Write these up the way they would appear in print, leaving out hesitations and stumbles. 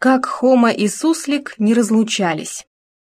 Как Хома и Суслик не разлучались.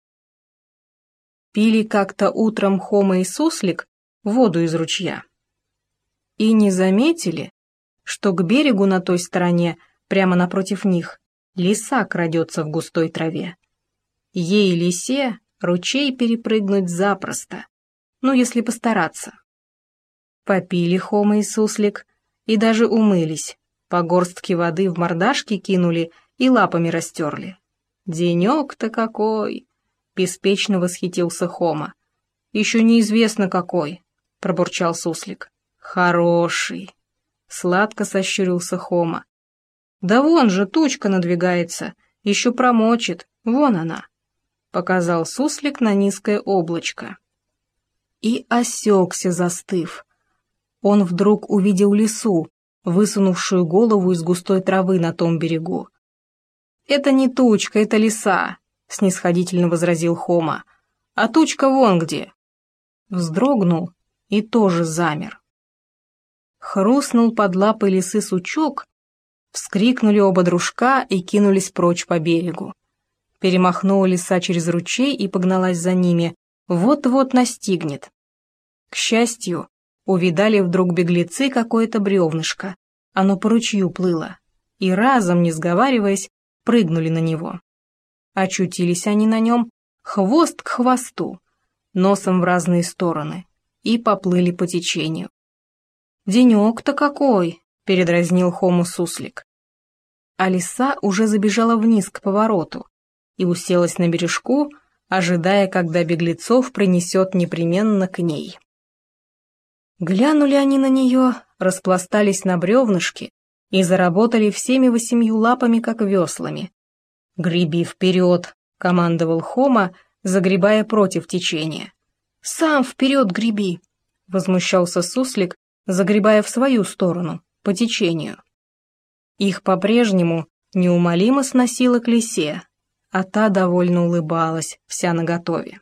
Пили как-то утром Хома и Суслик воду из ручья. И не заметили, что к берегу на той стороне, прямо напротив них, лиса крадется в густой траве. Ей, лисе, ручей перепрыгнуть запросто, ну, если постараться. Попили Хома и Суслик и даже умылись, по горстке воды в мордашки кинули и лапами растерли. «Денек-то какой!» — беспечно восхитился Хома. «Еще неизвестно какой!» — пробурчал Суслик. «Хороший!» — сладко сощурился Хома. «Да вон же тучка надвигается, еще промочит, вон она!» — показал Суслик на низкое облачко. И осекся, застыв. Он вдруг увидел лису, высунувшую голову из густой травы на том берегу. «Это не тучка, это лиса», — снисходительно возразил Хома. «А тучка вон где». Вздрогнул и тоже замер. Хрустнул под лапой лисы сучок, вскрикнули оба дружка и кинулись прочь по берегу. Перемахнула лиса через ручей и погналась за ними, вот-вот настигнет. К счастью, увидали вдруг беглецы какое-то бревнышко, оно по ручью плыло, и разом, не сговариваясь, прыгнули на него. Очутились они на нем хвост к хвосту, носом в разные стороны, и поплыли по течению. «Денек-то какой!» — передразнил Хому Суслик. А лиса уже забежала вниз к повороту и уселась на бережку, ожидая, когда беглецов принесет непременно к ней. Глянули они на нее, распластались на бревнышке и заработали всеми 8 лапами, как веслами. «Греби вперед!» — командовал Хома, загребая против течения. «Сам вперед греби!» — возмущался Суслик, загребая в свою сторону, по течению. Их по-прежнему неумолимо сносило к лисе, а та довольно улыбалась, вся наготове.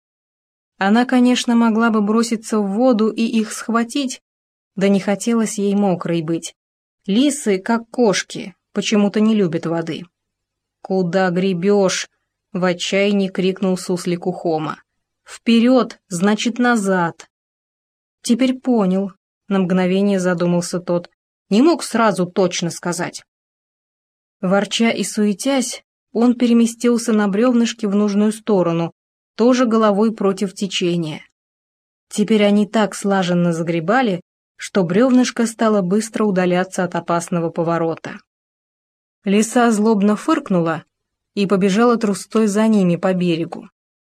Она, конечно, могла бы броситься в воду и их схватить, да не хотелось ей мокрой быть. Лисы, как кошки, почему-то не любят воды. «Куда гребешь?» — в отчаянии крикнул Суслику Хома. «Вперед, значит, назад!» «Теперь понял», — на мгновение задумался тот, не мог сразу точно сказать. Ворча и суетясь, он переместился на бревнышке в нужную сторону, тоже головой против течения. Теперь они так слаженно загребали, что бревнышко стало быстро удаляться от опасного поворота. Лиса злобно фыркнула и побежала трустой за ними по берегу.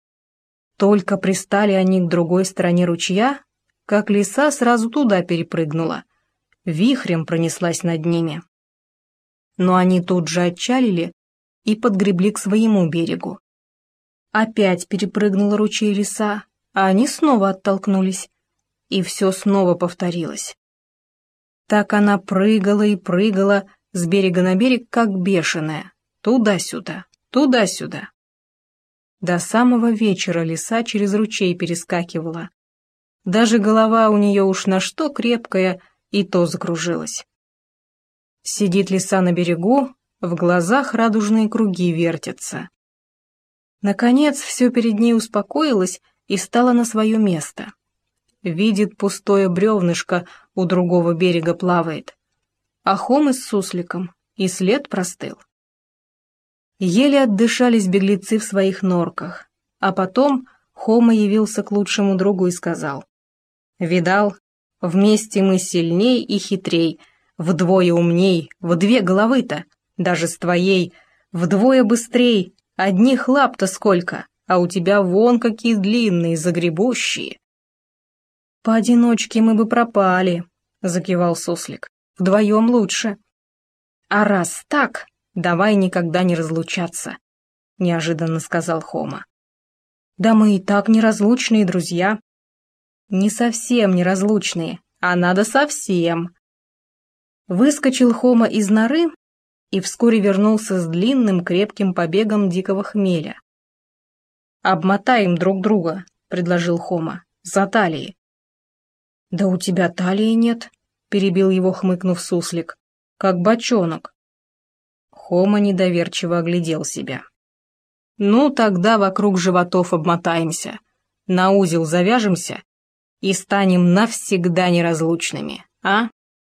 Только пристали они к другой стороне ручья, как лиса сразу туда перепрыгнула, вихрем пронеслась над ними. Но они тут же отчалили и подгребли к своему берегу. Опять перепрыгнула ручей лиса, а они снова оттолкнулись, и все снова повторилось. Так она прыгала и прыгала с берега на берег, как бешеная, туда-сюда, туда-сюда. До самого вечера лиса через ручей перескакивала. Даже голова у нее уж на что крепкая, и то закружилась. Сидит лиса на берегу, в глазах радужные круги вертятся. Наконец все перед ней успокоилось и стало на свое место. Видит, пустое бревнышко у другого берега плавает, а Хома с Сусликом и след простыл. Еле отдышались беглецы в своих норках, а потом Хома явился к лучшему другу и сказал: «Видал, вместе мы сильней и хитрей, вдвое умней, в 2 головы-то, даже с твоей, вдвое быстрей, одних лап-то сколько, а у тебя вон какие длинные, загребущие». «Поодиночке мы бы пропали», — закивал Суслик, — «вдвоем лучше». «А раз так, давай никогда не разлучаться», — неожиданно сказал Хома. «Да мы и так неразлучные друзья». «Не совсем неразлучные, а надо совсем». Выскочил Хома из норы и вскоре вернулся с длинным крепким побегом дикого хмеля. «Обмотаем друг друга», — предложил Хома, — «за талии». «Да у тебя талии нет», — перебил его, хмыкнув Суслик, — «как бочонок». Хома недоверчиво оглядел себя. «Ну, тогда вокруг животов обмотаемся, на узел завяжемся и станем навсегда неразлучными, а?»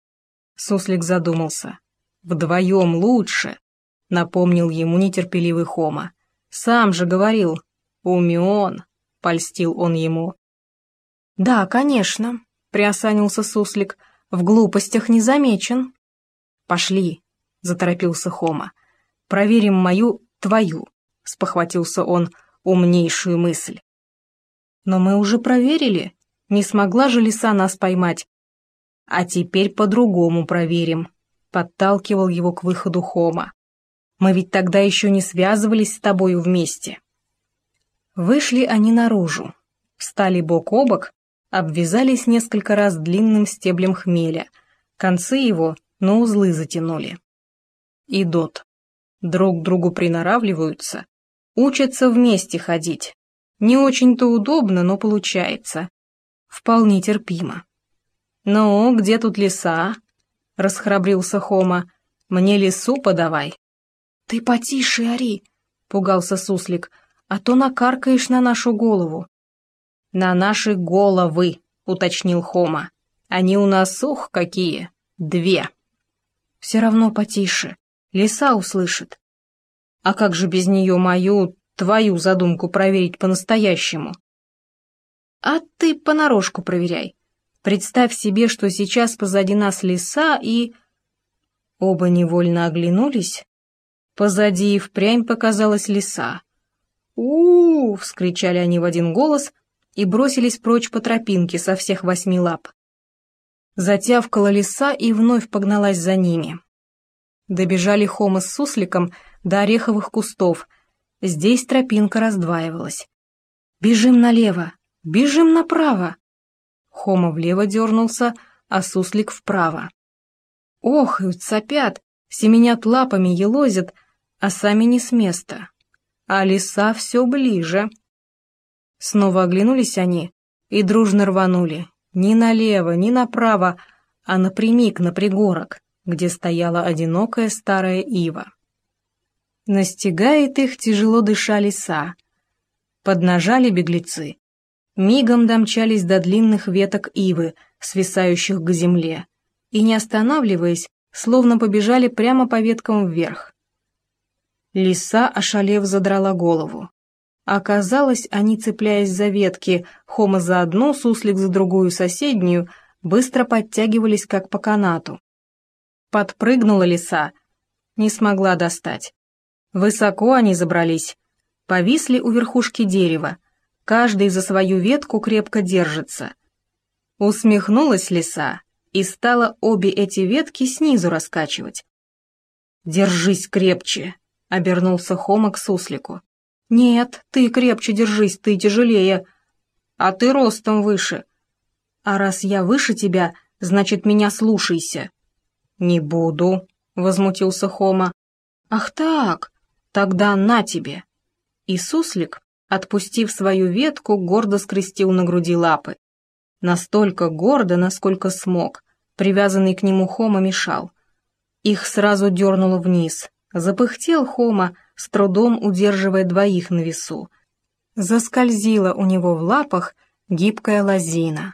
Суслик задумался. «Вдвоем лучше», — напомнил ему нетерпеливый Хома. «Сам же говорил, умен», — польстил он ему. «Да, конечно», — приосанился Суслик, — «в глупостях не замечен». «Пошли», — заторопился Хома, — «проверим мою, твою», — спохватился он, — «умнейшую мысль». «Но мы уже проверили, не смогла же лиса нас поймать». «А теперь по-другому проверим», — подталкивал его к выходу Хома. «Мы ведь тогда еще не связывались с тобою вместе». Вышли они наружу, встали бок о бок, обвязались несколько раз длинным стеблем хмеля, концы его на узлы затянули. Идут, друг к другу приноравливаются, учатся вместе ходить. Не очень-то удобно, но получается. Вполне терпимо. «Ну, где тут лиса?» — расхрабрился Хома. «Мне лису подавай». «Ты потише ори», — пугался Суслик, — «а то накаркаешь на нашу голову». «На наши головы», — уточнил Хома. «Они у нас, ух, какие! 2». «Все равно потише, лиса услышит». «А как же без нее мою, твою задумку проверить по-настоящему?» «А ты понарошку проверяй. Представь себе, что сейчас позади нас лиса и...» Оба невольно оглянулись. Позади и впрямь показалась лиса. «У-у-у!» — вскричали они в один голос и бросились прочь по тропинке со всех 8 лап. Затявкала лиса и вновь погналась за ними. Добежали Хома с Сусликом до ореховых кустов. Здесь тропинка раздваивалась. «Бежим налево! Бежим направо!» Хома влево дернулся, а Суслик вправо. Охают, сопят, семенят лапами, елозят, а сами не с места. А лиса все ближе. Снова оглянулись они и дружно рванули. Ни налево, ни направо, а напрямик на пригорок, где стояла одинокая старая ива. Настигает их, тяжело дыша, лиса. Поднажали беглецы. Мигом домчались до длинных веток ивы, свисающих к земле, и, не останавливаясь, словно побежали прямо по веткам вверх. Лиса, ошалев, задрала голову. Оказалось, они, цепляясь за ветки, Хома за одну, Суслик за другую соседнюю, быстро подтягивались, как по канату. Подпрыгнула лиса, не смогла достать. Высоко они забрались, повисли у верхушки дерева, каждый за свою ветку крепко держится. Усмехнулась лиса и стала обе эти ветки снизу раскачивать. «Держись крепче», — обернулся Хома к Суслику. «Нет, ты крепче держись, ты тяжелее. А ты ростом выше. А раз я выше тебя, значит, меня слушайся». «Не буду», — возмутился Хома. «Ах так, тогда на тебе». И Суслик, отпустив свою ветку, гордо скрестил на груди лапы. Настолько гордо, насколько смог. Привязанный к нему Хома мешал. Их сразу дернуло вниз. Запыхтел Хома, с трудом удерживая двоих на весу. Заскользила у него в лапах гибкая лозина.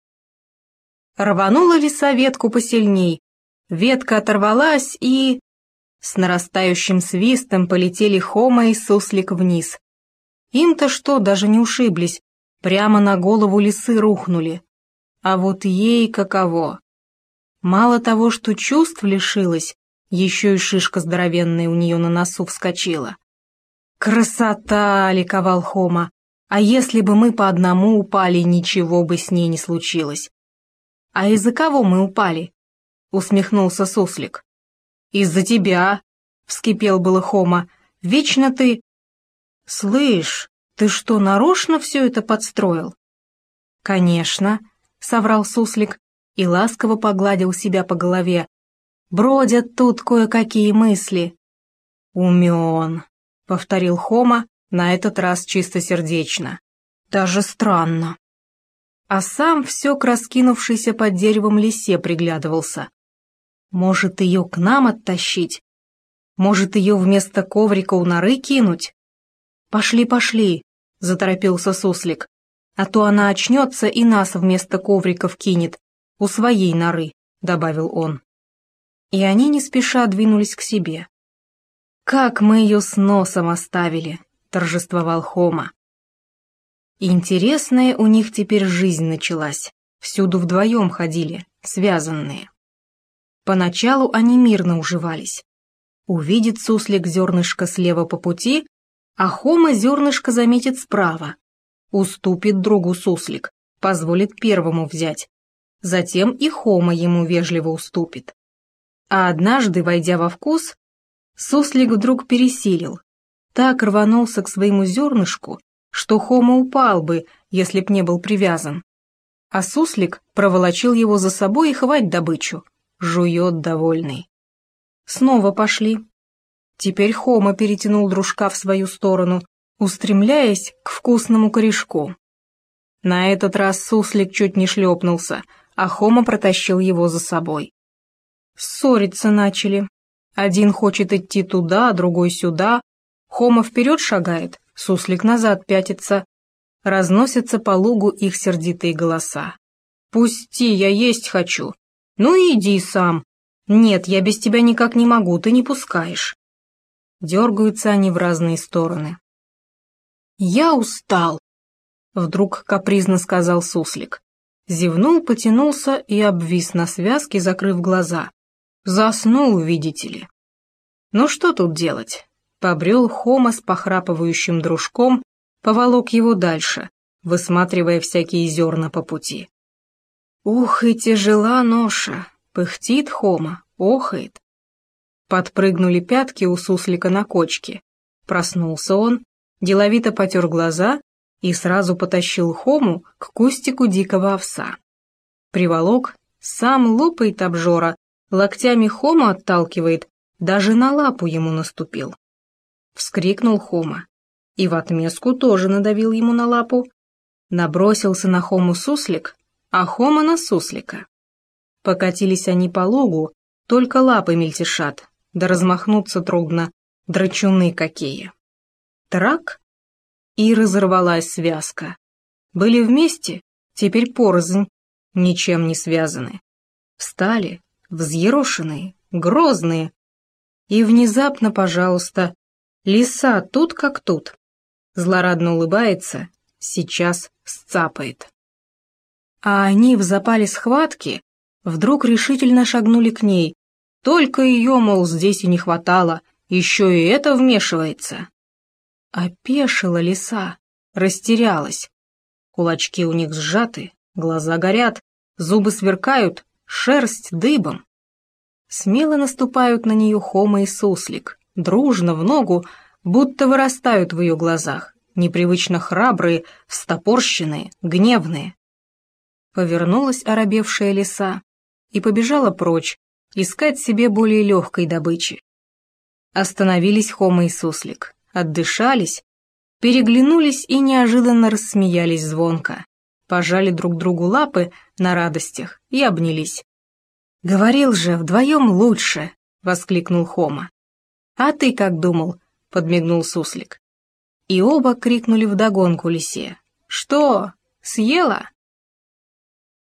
Рванула лиса ветку посильней. Ветка оторвалась и... С нарастающим свистом полетели Хома и Суслик вниз. Им-то что, даже не ушиблись, прямо на голову лисы рухнули. А вот ей каково. Мало того, что чувств лишилась, еще и шишка здоровенная у нее на носу вскочила. «Красота!» — ликовал Хома. «А если бы мы по одному упали, ничего бы с ней не случилось». «А из-за кого мы упали?» — усмехнулся Суслик. «Из-за тебя!» — вскипел было Хома. «Вечно ты...» «Слышь, ты что, нарочно все это подстроил?» «Конечно», — соврал Суслик и ласково погладил себя по голове. «Бродят тут кое-какие мысли». «Умен», — повторил Хома, на этот раз чистосердечно. «Даже странно». А сам все к раскинувшейся под деревом лисе приглядывался. «Может, ее к нам оттащить?» Может, ее вместо коврика у норы кинуть? «Пошли, пошли», — заторопился суслик, «а то она очнется и нас вместо ковриков кинет, у своей норы», — добавил он. И они не спеша двинулись к себе. «Как мы ее с носом оставили», — торжествовал Хома. Интересная у них теперь жизнь началась, всюду вдвоем ходили, связанные. Поначалу они мирно уживались. Увидит суслик зернышко слева по пути, а Хома зернышко заметит справа. Уступит другу суслик, позволит первому взять. Затем и Хома ему вежливо уступит. А однажды, войдя во вкус, суслик вдруг пересилил. Так рванулся к своему зернышку, что Хома упал бы, если б не был привязан. А суслик проволочил его за собой и хвать добычу. Жует довольный. Снова пошли. Теперь Хома перетянул дружка в свою сторону, устремляясь к вкусному корешку. На этот раз суслик чуть не шлепнулся, а Хома протащил его за собой. Ссориться начали. Один хочет идти туда, другой сюда. Хома вперед шагает, суслик назад пятится. Разносятся по лугу их сердитые голоса. «Пусти, я есть хочу». «Ну иди сам». «Нет, я без тебя никак не могу, ты не пускаешь». Дергаются они в разные стороны. «Я устал», — вдруг капризно сказал суслик. Зевнул, потянулся и обвис на связке, закрыв глаза. Заснул, видите ли. Ну что тут делать? Побрел Хома с похрапывающим дружком, поволок его дальше, высматривая всякие зерна по пути. Ух, и тяжела ноша, пыхтит Хома, охает. Подпрыгнули пятки у суслика на кочке. Проснулся он, деловито потер глаза и сразу потащил Хому к кустику дикого овса. Приволок, сам лупает обжора, локтями Хому отталкивает, даже на лапу ему наступил. Вскрикнул Хома и в отместку тоже надавил ему на лапу. Набросился на Хому суслик, а Хома на суслика. Покатились они по лугу, только лапы мельтешат, да размахнуться трудно, драчуны какие. Трак, и разорвалась связка. Были вместе, теперь порознь, ничем не связаны. Встали, взъерошенные, грозные. И внезапно, пожалуйста, лиса тут как тут. Злорадно улыбается, сейчас сцапает. А они в запале схватки вдруг решительно шагнули к ней. Только ее, мол, здесь и не хватало, еще и это вмешивается. Опешила лиса, растерялась. Кулачки у них сжаты, глаза горят, зубы сверкают, шерсть дыбом. Смело наступают на нее Хома и суслик, дружно в ногу, будто вырастают в ее глазах, непривычно храбрые, встопорщенные, гневные. Повернулась оробевшая лиса и побежала прочь, искать себе более легкой добычи. Остановились Хома и суслик, отдышались, переглянулись и неожиданно рассмеялись звонко, пожали друг другу лапы на радостях и обнялись. «Говорил же, вдвоем лучше!» — воскликнул Хома. «А ты как думал?» — подмигнул суслик. И оба крикнули вдогонку лисе. «Что, съела?»